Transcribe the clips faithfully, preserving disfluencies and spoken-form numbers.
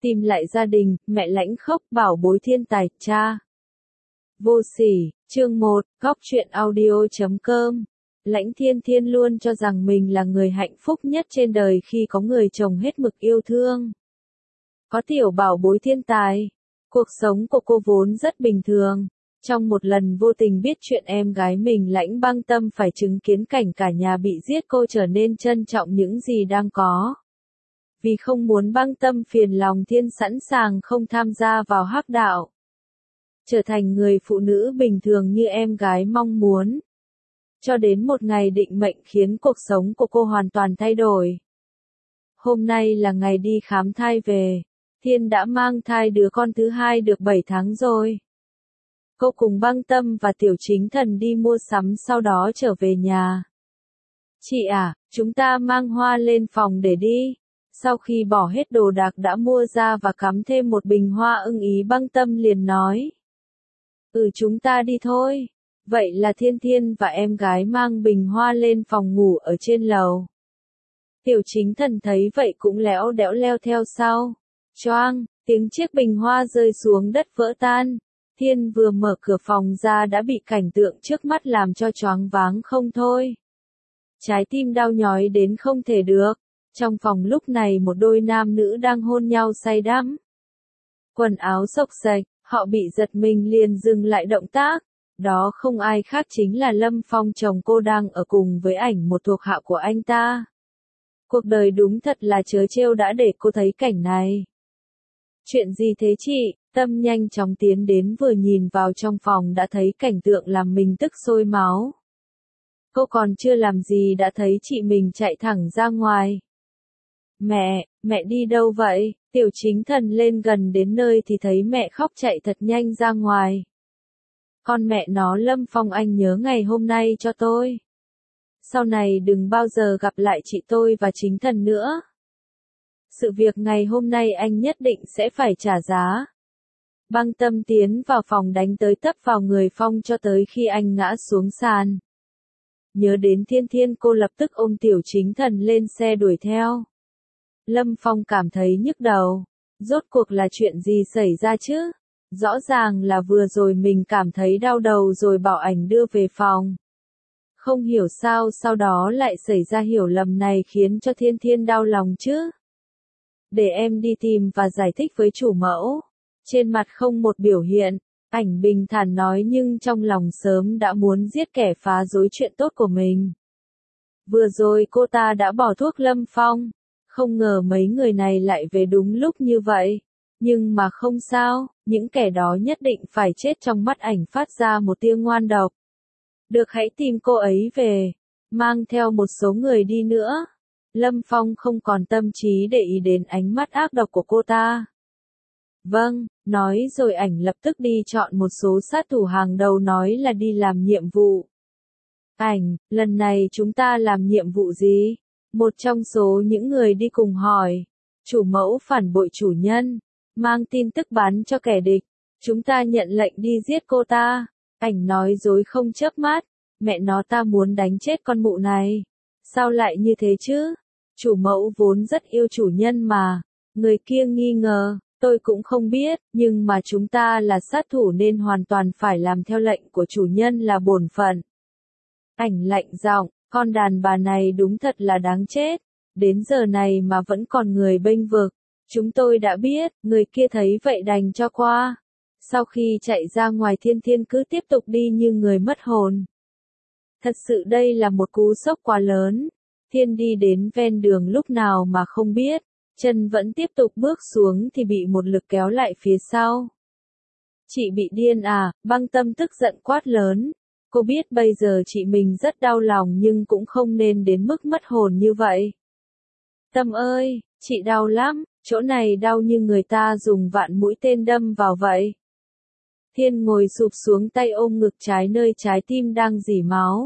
Tìm lại gia đình, mẹ lãnh khốc bảo bối thiên tài, cha. Vô sỉ, chương một, góc truyện audio chấm com. Lãnh Thiên Thiên luôn cho rằng mình là người hạnh phúc nhất trên đời khi có người chồng hết mực yêu thương. Có tiểu bảo bối thiên tài. Cuộc sống của cô vốn rất bình thường. Trong một lần vô tình biết chuyện em gái mình Lãnh Băng Tâm phải chứng kiến cảnh cả nhà bị giết, cô trở nên trân trọng những gì đang có. Vì không muốn Băng Tâm phiền lòng, Thiên sẵn sàng không tham gia vào hắc đạo. Trở thành người phụ nữ bình thường như em gái mong muốn. Cho đến một ngày định mệnh khiến cuộc sống của cô hoàn toàn thay đổi. Hôm nay là ngày đi khám thai về. Thiên đã mang thai đứa con thứ hai được bảy tháng rồi. Cô cùng Băng Tâm và Tiểu Chính Thần đi mua sắm, sau đó trở về nhà. Chị à, chúng ta mang hoa lên phòng để đi. Sau khi bỏ hết đồ đạc đã mua ra và cắm thêm một bình hoa ưng ý, Băng Tâm liền nói. Ừ, chúng ta đi thôi. Vậy là Thiên Thiên và em gái mang bình hoa lên phòng ngủ ở trên lầu. Tiểu Chính Thần thấy vậy cũng lẽo đẽo leo theo sau. Choang, tiếng chiếc bình hoa rơi xuống đất vỡ tan. Thiên vừa mở cửa phòng ra đã bị cảnh tượng trước mắt làm cho choáng váng không thôi. Trái tim đau nhói đến không thể được. Trong phòng lúc này một đôi nam nữ đang hôn nhau say đắm. Quần áo xộc xệch, họ bị giật mình liền dừng lại động tác. Đó không ai khác chính là Lâm Phong, chồng cô, đang ở cùng với ảnh một thuộc hạ của anh ta. Cuộc đời đúng thật là trớ trêu đã để cô thấy cảnh này. Chuyện gì thế chị? Tâm nhanh chóng tiến đến, vừa nhìn vào trong phòng đã thấy cảnh tượng làm mình tức sôi máu. Cô còn chưa làm gì đã thấy chị mình chạy thẳng ra ngoài. Mẹ, mẹ đi đâu vậy? Tiểu Chính Thần lên gần đến nơi thì thấy mẹ khóc chạy thật nhanh ra ngoài. Con mẹ nó, Lâm Phong, anh nhớ ngày hôm nay cho tôi. Sau này đừng bao giờ gặp lại chị tôi và Chính Thần nữa. Sự việc ngày hôm nay anh nhất định sẽ phải trả giá. Băng Tâm tiến vào phòng đánh tới tấp vào người Phong cho tới khi anh ngã xuống sàn. Nhớ đến Thiên Thiên, cô lập tức ôm Tiểu Chính Thần lên xe đuổi theo. Lâm Phong cảm thấy nhức đầu. Rốt cuộc là chuyện gì xảy ra chứ? Rõ ràng là vừa rồi mình cảm thấy đau đầu rồi bảo ảnh đưa về phòng. Không hiểu sao sau đó lại xảy ra hiểu lầm này khiến cho Thiên Thiên đau lòng chứ. Để em đi tìm và giải thích với chủ mẫu. Trên mặt không một biểu hiện, ảnh bình thản nói, nhưng trong lòng sớm đã muốn giết kẻ phá rối chuyện tốt của mình. Vừa rồi cô ta đã bỏ thuốc Lâm Phong. Không ngờ mấy người này lại về đúng lúc như vậy. Nhưng mà không sao, những kẻ đó nhất định phải chết. Trong mắt ảnh phát ra một tia ngoan độc. Được, hãy tìm cô ấy về. Mang theo một số người đi nữa. Lâm Phong không còn tâm trí để ý đến ánh mắt ác độc của cô ta. Vâng, nói rồi ảnh lập tức đi chọn một số sát thủ hàng đầu, nói là đi làm nhiệm vụ. Ảnh, lần này chúng ta làm nhiệm vụ gì? Một trong số những người đi cùng hỏi. Chủ mẫu phản bội chủ nhân, mang tin tức bán cho kẻ địch. Chúng ta nhận lệnh đi giết cô ta. Ảnh nói dối không chớp mắt. Mẹ nó, ta muốn đánh chết con mụ này. Sao lại như thế chứ? Chủ mẫu vốn rất yêu chủ nhân mà. Người kia nghi ngờ. Tôi cũng không biết, nhưng mà chúng ta là sát thủ nên hoàn toàn phải làm theo lệnh của chủ nhân là bổn phận. Ảnh lạnh giọng, con đàn bà này đúng thật là đáng chết. Đến giờ này mà vẫn còn người bênh vực. Chúng tôi đã biết, người kia thấy vậy đành cho qua. Sau khi chạy ra ngoài, Thiên Thiên cứ tiếp tục đi như người mất hồn. Thật sự đây là một cú sốc quá lớn. Thiên đi đến ven đường lúc nào mà không biết. Chân vẫn tiếp tục bước xuống thì bị một lực kéo lại phía sau. Chị bị điên à? Băng Tâm tức giận quát lớn. Cô biết bây giờ chị mình rất đau lòng nhưng cũng không nên đến mức mất hồn như vậy. Tâm ơi, chị đau lắm, chỗ này đau như người ta dùng vạn mũi tên đâm vào vậy. Thiên ngồi sụp xuống, tay ôm ngực trái, nơi trái tim đang rỉ máu.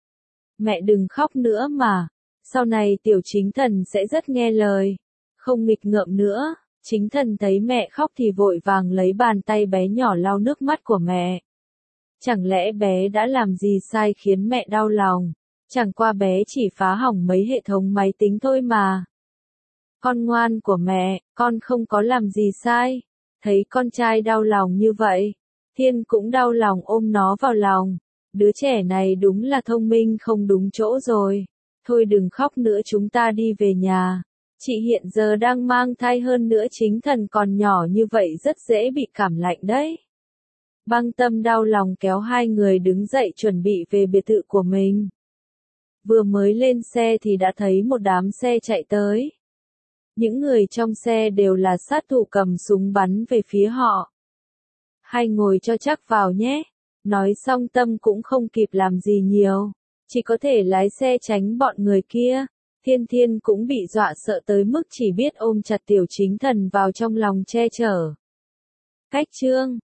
Mẹ đừng khóc nữa mà, sau này Tiểu Chính Thần sẽ rất nghe lời. Không nghịch ngợm nữa. Chính Thần thấy mẹ khóc thì vội vàng lấy bàn tay bé nhỏ lau nước mắt của mẹ. Chẳng lẽ bé đã làm gì sai khiến mẹ đau lòng? Chẳng qua bé chỉ phá hỏng mấy hệ thống máy tính thôi mà. Con ngoan của mẹ, con không có làm gì sai. Thấy con trai đau lòng như vậy, Thiên cũng đau lòng ôm nó vào lòng. Đứa trẻ này đúng là thông minh không đúng chỗ rồi. Thôi đừng khóc nữa, chúng ta đi về nhà. Chị hiện giờ đang mang thai, hơn nữa chính thần còn nhỏ như vậy rất dễ bị cảm lạnh đấy. Băng Tâm đau lòng kéo hai người đứng dậy chuẩn bị về biệt thự của mình. Vừa mới lên xe thì đã thấy một đám xe chạy tới. Những người trong xe đều là sát thủ cầm súng bắn về phía họ. Hai ngồi cho chắc vào nhé. Nói xong Tâm cũng không kịp làm gì nhiều. Chỉ có thể lái xe tránh bọn người kia. Thiên Thiên cũng bị dọa sợ tới mức chỉ biết ôm chặt Tiểu Chính Thần vào trong lòng che chở. Cách chương